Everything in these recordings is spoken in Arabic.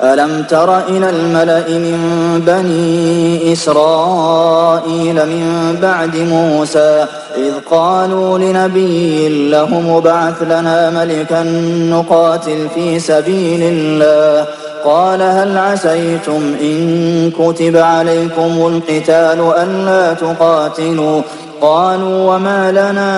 ألم تر إلى الملأ من بني إسرائيل من بعد موسى إذ قالوا لنبي له ابعث لنا ملكا نقاتل في سبيل الله قال هل عسيتم إن كتب عليكم القتال ألا تقاتلوا قالوا وما لنا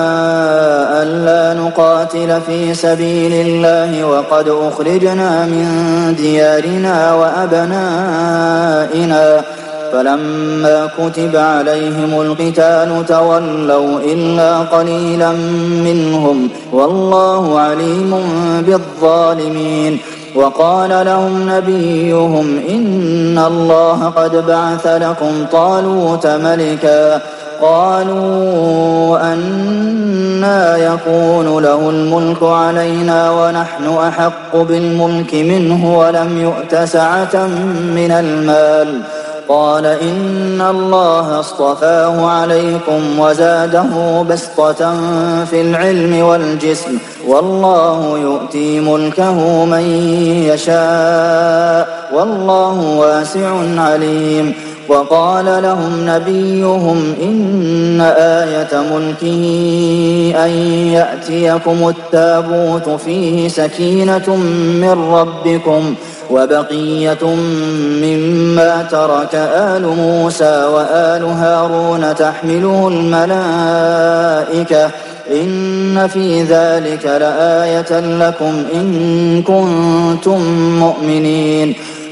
ألا نقاتل في سبيل الله وقد أخرجنا من ديارنا وأبنائنا فلما كتب عليهم القتال تولوا إلا قليلا منهم والله عليم بالظالمين وقال لهم نبيهم إن الله قد بعث لكم طالوت ملكا قالوا أنى يكون له الملك علينا ونحن أحق بالملك منه ولم يؤت سعة من المال قال إن الله اصطفاه عليكم وزاده بسطة في العلم والجسم والله يؤتي ملكه من يشاء والله واسع عليم وقال لهم نبيهم إن آية ملكه أن يأتيكم التابوت فيه سكينة من ربكم وبقية مما ترك آل موسى وآل هارون تحمله الملائكة إن في ذلك لآية لكم إن كنتم مؤمنين